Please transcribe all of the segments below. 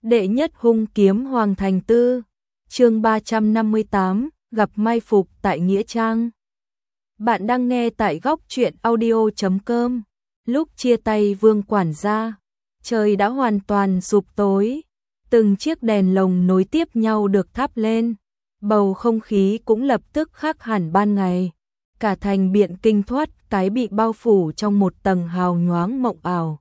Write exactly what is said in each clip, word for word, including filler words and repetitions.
Đệ nhất hung kiếm Hoàng Thành Tư, chương ba trăm năm mươi tám, gặp mai phục tại Nghĩa Trang. Bạn đang nghe tại góc truyện audio chấm com. Lúc chia tay Vương quản gia, trời đã hoàn toàn sụp tối, từng chiếc đèn lồng nối tiếp nhau được thắp lên, bầu không khí cũng lập tức khác hẳn ban ngày. Cả thành Biện Kinh thoát cái bị bao phủ trong một tầng hào nhoáng mộng ảo.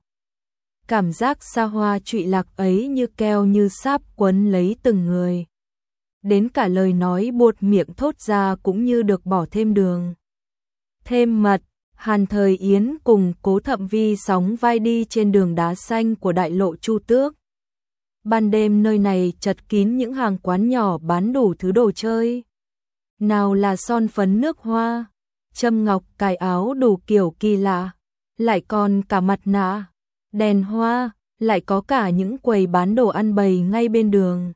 Cảm giác xa hoa trụy lạc ấy như keo như sáp quấn lấy từng người. Đến cả lời nói buột miệng thốt ra cũng như được bỏ thêm đường, thêm mật. Hàn Thời Yến cùng Cố Thậm Vi sóng vai đi trên đường đá xanh của đại lộ Chu Tước. Ban đêm nơi này chật kín những hàng quán nhỏ bán đủ thứ đồ chơi. Nào là son phấn nước hoa, châm ngọc, cài áo đủ kiểu kỳ lạ, lại còn cả mặt nạ, đèn hoa, lại có cả những quầy bán đồ ăn bày ngay bên đường.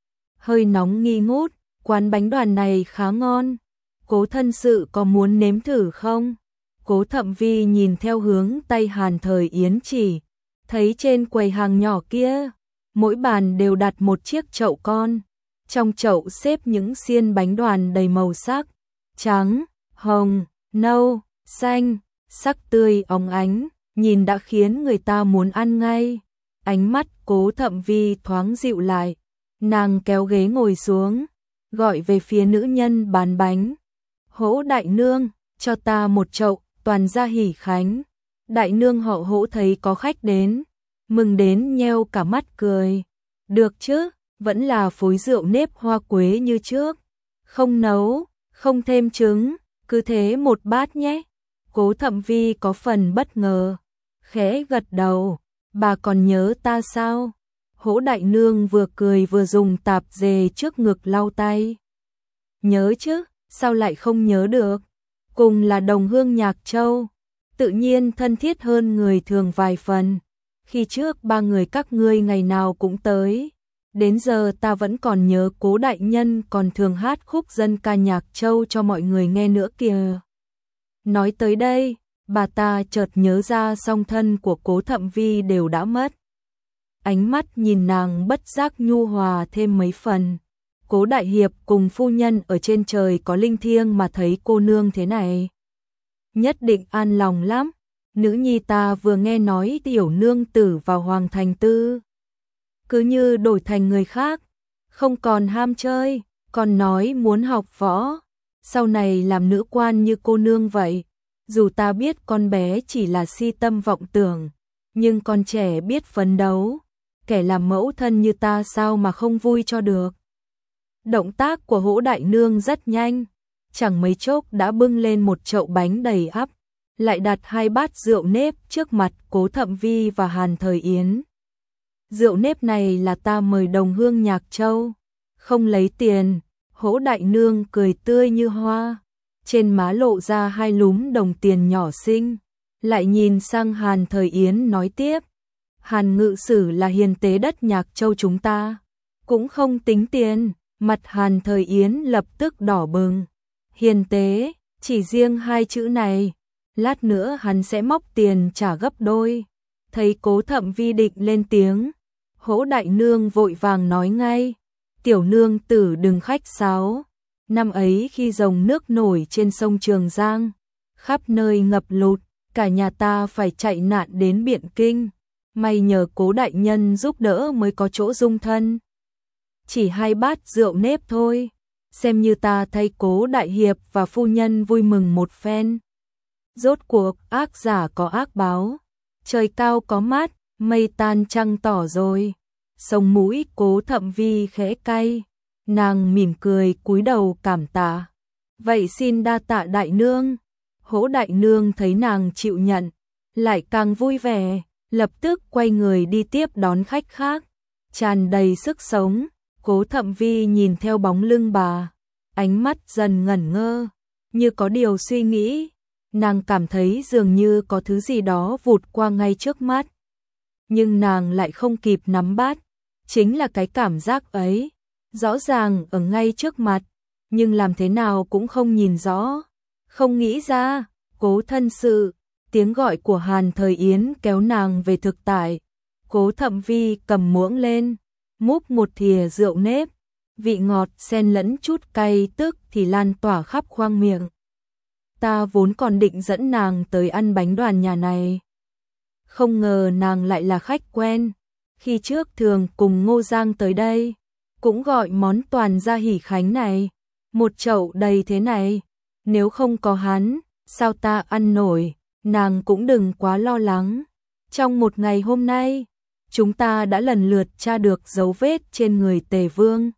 Hơi nóng nghi ngút, quán bánh đoàn này khá ngon. Cố thân sự có muốn nếm thử không? Cố Thậm Vi nhìn theo hướng tay Hàn Thời Yến chỉ, thấy trên quầy hàng nhỏ kia, mỗi bàn đều đặt một chiếc chậu con. Trong chậu xếp những xiên bánh đoàn đầy màu sắc, trắng, hồng, nâu, xanh, sắc tươi óng ánh, nhìn đã khiến người ta muốn ăn ngay. Ánh mắt Cố Thậm Vi thoáng dịu lại, nàng kéo ghế ngồi xuống, gọi về phía nữ nhân bán bánh. Hỗ đại nương, cho ta một chậu, toàn gia hỉ khánh. Đại nương họ Hỗ thấy có khách đến, mừng đến nheo cả mắt cười. Được chứ, vẫn là phối rượu nếp hoa quế như trước. Không nấu, không thêm trứng, cứ thế một bát nhé. Cố Thậm Vi có phần bất ngờ, khẽ gật đầu. Bà còn nhớ ta sao? Hỗ đại nương vừa cười vừa dùng tạp dề trước ngực lau tay. Nhớ chứ, sao lại không nhớ được? Cùng là đồng hương Nhạc Châu, tự nhiên thân thiết hơn người thường vài phần. Khi trước ba người các ngươi ngày nào cũng tới, đến giờ ta vẫn còn nhớ Cố đại nhân còn thường hát khúc dân ca Nhạc Châu cho mọi người nghe nữa kìa. Nói tới đây, bà ta chợt nhớ ra song thân của Cố Thậm Vi đều đã mất. Ánh mắt nhìn nàng bất giác nhu hòa thêm mấy phần. Cố đại hiệp cùng phu nhân ở trên trời có linh thiêng mà thấy cô nương thế này, nhất định an lòng lắm. Nữ nhi ta vừa nghe nói tiểu nương tử vào Hoàng Thành Tư, cứ như đổi thành người khác, không còn ham chơi, còn nói muốn học võ, sau này làm nữ quan như cô nương vậy. Dù ta biết con bé chỉ là si tâm vọng tưởng, nhưng con trẻ biết phấn đấu, kẻ làm mẫu thân như ta sao mà không vui cho được. Động tác của Hỗ đại nương rất nhanh, chẳng mấy chốc đã bưng lên một chậu bánh đầy ắp, lại đặt hai bát rượu nếp trước mặt Cố Thậm Vi và Hàn Thời Yến. Rượu nếp này là ta mời đồng hương Nhạc Châu, không lấy tiền. Hỗ đại nương cười tươi như hoa, trên má lộ ra hai lúm đồng tiền nhỏ xinh, lại nhìn sang Hàn Thời Yến nói tiếp. Hàn ngự sử là hiền tế đất Nhạc Châu chúng ta, cũng không tính tiền. Mặt Hàn Thời Yến lập tức đỏ bừng. Hiền tế, chỉ riêng hai chữ này, lát nữa hắn sẽ móc tiền trả gấp đôi. Thấy Cố Thậm Vi định lên tiếng, Hỗ đại nương vội vàng nói ngay. Tiểu nương tử đừng khách sáo. Năm ấy khi dòng nước nổi trên sông Trường Giang, khắp nơi ngập lụt, cả nhà ta phải chạy nạn đến Biện Kinh. May nhờ Cố đại nhân giúp đỡ mới có chỗ dung thân. Chỉ hai bát rượu nếp thôi, xem như ta thay Cố đại hiệp và phu nhân vui mừng một phen. Rốt cuộc ác giả có ác báo, trời cao có mát, mây tan trăng tỏ rồi. Sống mũi Cố Thậm Vi khẽ cay, nàng mỉm cười cúi đầu cảm tạ. Vậy xin đa tạ đại nương. Hỗ đại nương thấy nàng chịu nhận, lại càng vui vẻ, lập tức quay người đi tiếp đón khách khác, tràn đầy sức sống. Cố Thậm Vi nhìn theo bóng lưng bà, ánh mắt dần ngẩn ngơ, như có điều suy nghĩ. Nàng cảm thấy dường như có thứ gì đó vụt qua ngay trước mắt, nhưng nàng lại không kịp nắm bắt. Chính là cái cảm giác ấy, rõ ràng ở ngay trước mặt, nhưng làm thế nào cũng không nhìn rõ, không nghĩ ra. Cố thân sự, tiếng gọi của Hàn Thời Yến kéo nàng về thực tại. Cố Thậm Vi cầm muỗng lên, múc một thìa rượu nếp, vị ngọt xen lẫn chút cay tức thì lan tỏa khắp khoang miệng. Ta vốn còn định dẫn nàng tới ăn bánh đoàn nhà này. Không ngờ nàng lại là khách quen, khi trước thường cùng Ngô Giang tới đây, cũng gọi món toàn gia hỷ khánh này, một chậu đầy thế này, nếu không có hắn, sao ta ăn nổi, nàng cũng đừng quá lo lắng. Trong một ngày hôm nay, chúng ta đã lần lượt tra được dấu vết trên người Tề Vương,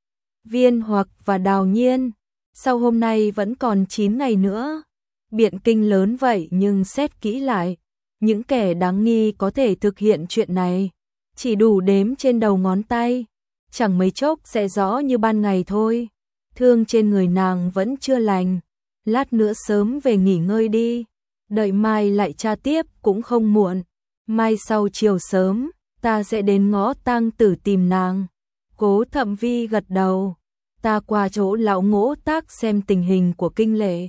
Viên Hoặc và Đào Nhiên, sau hôm nay vẫn còn chín ngày nữa. Biện kinh lớn vậy nhưng xét kỹ lại, những kẻ đáng nghi có thể thực hiện chuyện này, chỉ đủ đếm trên đầu ngón tay, chẳng mấy chốc sẽ rõ như ban ngày thôi. Thương trên người nàng vẫn chưa lành, lát nữa sớm về nghỉ ngơi đi, đợi mai lại tra tiếp cũng không muộn. Mai sau chiều sớm, ta sẽ đến ngõ Tang Tử tìm nàng. Cố Thậm Vi gật đầu, ta qua chỗ lão Ngỗ Tác xem tình hình của Kinh Lệ.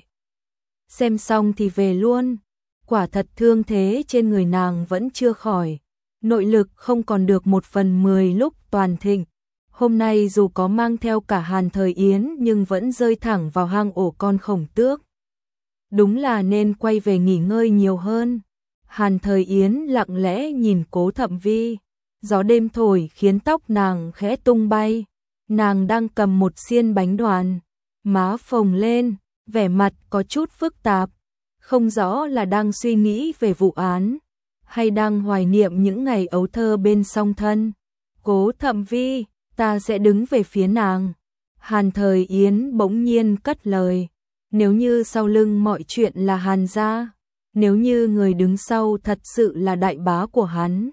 Xem xong thì về luôn. Quả thật thương thế trên người nàng vẫn chưa khỏi, nội lực không còn được một phần mười lúc toàn thịnh. Hôm nay dù có mang theo cả Hàn Thời Yến nhưng vẫn rơi thẳng vào hang ổ con khổng tước. Đúng là nên quay về nghỉ ngơi nhiều hơn. Hàn Thời Yến lặng lẽ nhìn Cố Thậm Vi, gió đêm thổi khiến tóc nàng khẽ tung bay. Nàng đang cầm một xiên bánh đoàn, má phồng lên, vẻ mặt có chút phức tạp, không rõ là đang suy nghĩ về vụ án, hay đang hoài niệm những ngày ấu thơ bên song thân. Cố Thậm Vi, ta sẽ đứng về phía nàng. Hàn Thời Yến bỗng nhiên cất lời, nếu như sau lưng mọi chuyện là Hàn gia, nếu như người đứng sau thật sự là đại bá của hắn,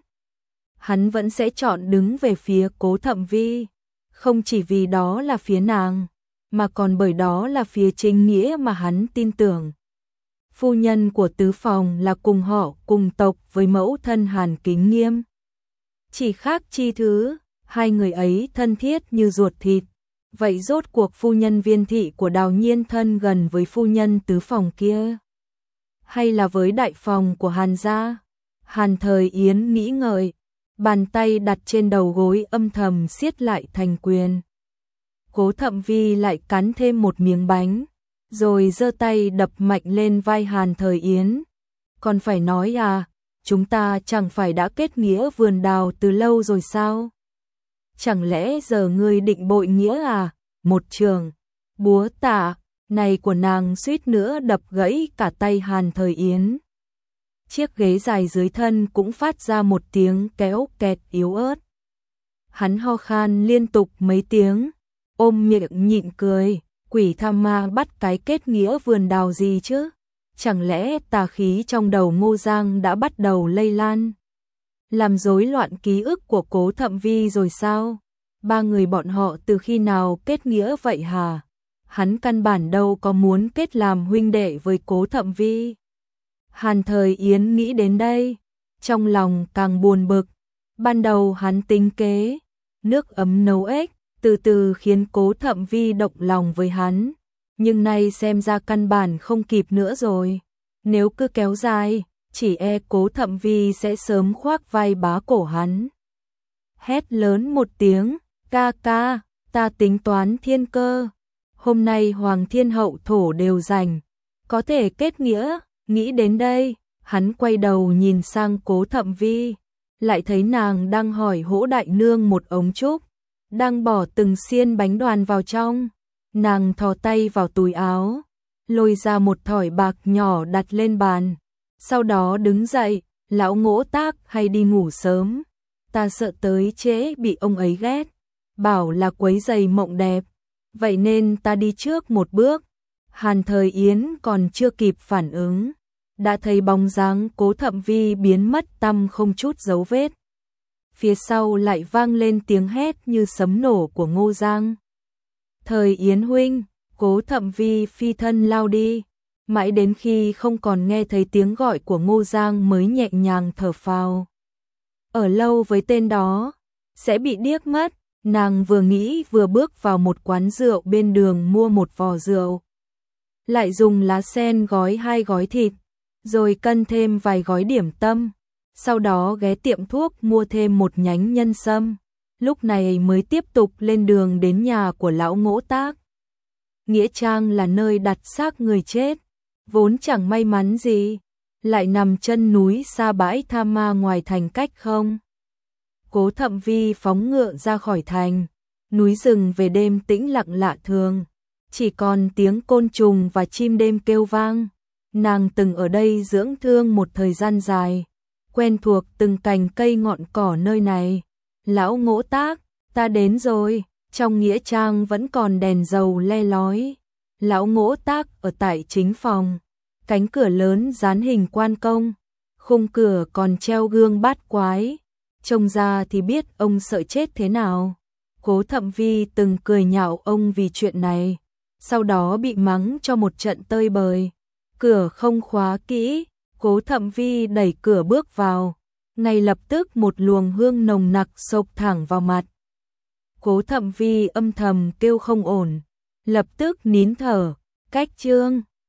hắn vẫn sẽ chọn đứng về phía Cố Thậm Vi, không chỉ vì đó là phía nàng, mà còn bởi đó là phía chính nghĩa mà hắn tin tưởng. Phu nhân của tứ phòng là cùng họ cùng tộc với mẫu thân Hàn Kính Nghiêm. Chỉ khác chi thứ, hai người ấy thân thiết như ruột thịt. Vậy rốt cuộc phu nhân Viên thị của Đào Nhiên thân gần với phu nhân tứ phòng kia, hay là với đại phòng của Hàn gia? Hàn Thời Yến nghĩ ngợi, bàn tay đặt trên đầu gối âm thầm siết lại thành quyền. Cố Thậm Vi lại cắn thêm một miếng bánh, rồi giơ tay đập mạnh lên vai Hàn Thời Yến. Còn phải nói à, chúng ta chẳng phải đã kết nghĩa vườn đào từ lâu rồi sao? Chẳng lẽ giờ ngươi định bội nghĩa à? Một trường búa tạ này của nàng suýt nữa đập gãy cả tay Hàn Thời Yến. Chiếc ghế dài dưới thân cũng phát ra một tiếng kéo kẹt yếu ớt. Hắn ho khan liên tục mấy tiếng, ôm miệng nhịn cười, quỷ tham ma bắt cái kết nghĩa vườn đào gì chứ? Chẳng lẽ tà khí trong đầu Ngô Giang đã bắt đầu lây lan, làm rối loạn ký ức của Cố Thậm Vi rồi sao? Ba người bọn họ từ khi nào kết nghĩa vậy hả? Hắn căn bản đâu có muốn kết làm huynh đệ với Cố Thậm Vi. Hàn Thời Yến nghĩ đến đây, trong lòng càng buồn bực. Ban đầu hắn tính kế nước ấm nấu ếch, từ từ khiến Cố Thậm Vi động lòng với hắn, nhưng nay xem ra căn bản không kịp nữa rồi. Nếu cứ kéo dài, chỉ e Cố Thậm Vi sẽ sớm khoác vai bá cổ hắn. Hét lớn một tiếng, ca ca, ta tính toán thiên cơ. Hôm nay Hoàng Thiên Hậu Thổ đều rảnh, có thể kết nghĩa. Nghĩ đến đây, hắn quay đầu nhìn sang Cố Thậm Vi, lại thấy nàng đang hỏi Hỗ đại nương một ống trúc, đang bỏ từng xiên bánh đoàn vào trong. Nàng thò tay vào túi áo, lôi ra một thỏi bạc nhỏ đặt lên bàn, sau đó đứng dậy, lão Ngỗ Tác hay đi ngủ sớm, ta sợ tới trễ bị ông ấy ghét, bảo là quấy rầy mộng đẹp, vậy nên ta đi trước một bước. Hàn Thời Yến còn chưa kịp phản ứng, đã thấy bóng dáng Cố Thậm Vi biến mất tăm không chút dấu vết. Phía sau lại vang lên tiếng hét như sấm nổ của Ngô Giang. Thời Yến huynh, Cố Thậm Vi phi thân lao đi, mãi đến khi không còn nghe thấy tiếng gọi của Ngô Giang mới nhẹ nhàng thở phào. Ở lâu với tên đó, sẽ bị điếc mất. Nàng vừa nghĩ vừa bước vào một quán rượu bên đường mua một vò rượu, lại dùng lá sen gói hai gói thịt, rồi cân thêm vài gói điểm tâm, sau đó ghé tiệm thuốc mua thêm một nhánh nhân sâm. lúc này mới tiếp tục lên đường đến nhà của lão Ngỗ Tác. Nghĩa trang là nơi đặt xác người chết, vốn chẳng may mắn gì, lại nằm chân núi xa bãi Tha Ma ngoài thành cách không. Cố Thậm Vi phóng ngựa ra khỏi thành, núi rừng về đêm tĩnh lặng lạ thường, chỉ còn tiếng côn trùng và chim đêm kêu vang. Nàng từng ở đây dưỡng thương một thời gian dài, quen thuộc từng cành cây ngọn cỏ nơi này. Lão Ngỗ Tác, ta đến rồi. Trong nghĩa trang vẫn còn đèn dầu le lói. Lão Ngỗ Tác ở tại chính phòng, cánh cửa lớn dán hình quan công, khung cửa còn treo gương bát quái, trông ra thì biết ông sợ chết thế nào. Cố Thậm Vi từng cười nhạo ông vì chuyện này, sau đó bị mắng cho một trận tơi bời. Cửa không khóa kỹ, Cố Thậm Vi đẩy cửa bước vào, ngay lập tức một luồng hương nồng nặc xộc thẳng vào mặt. Cố Thậm Vi âm thầm kêu không ổn, lập tức nín thở, cách chương.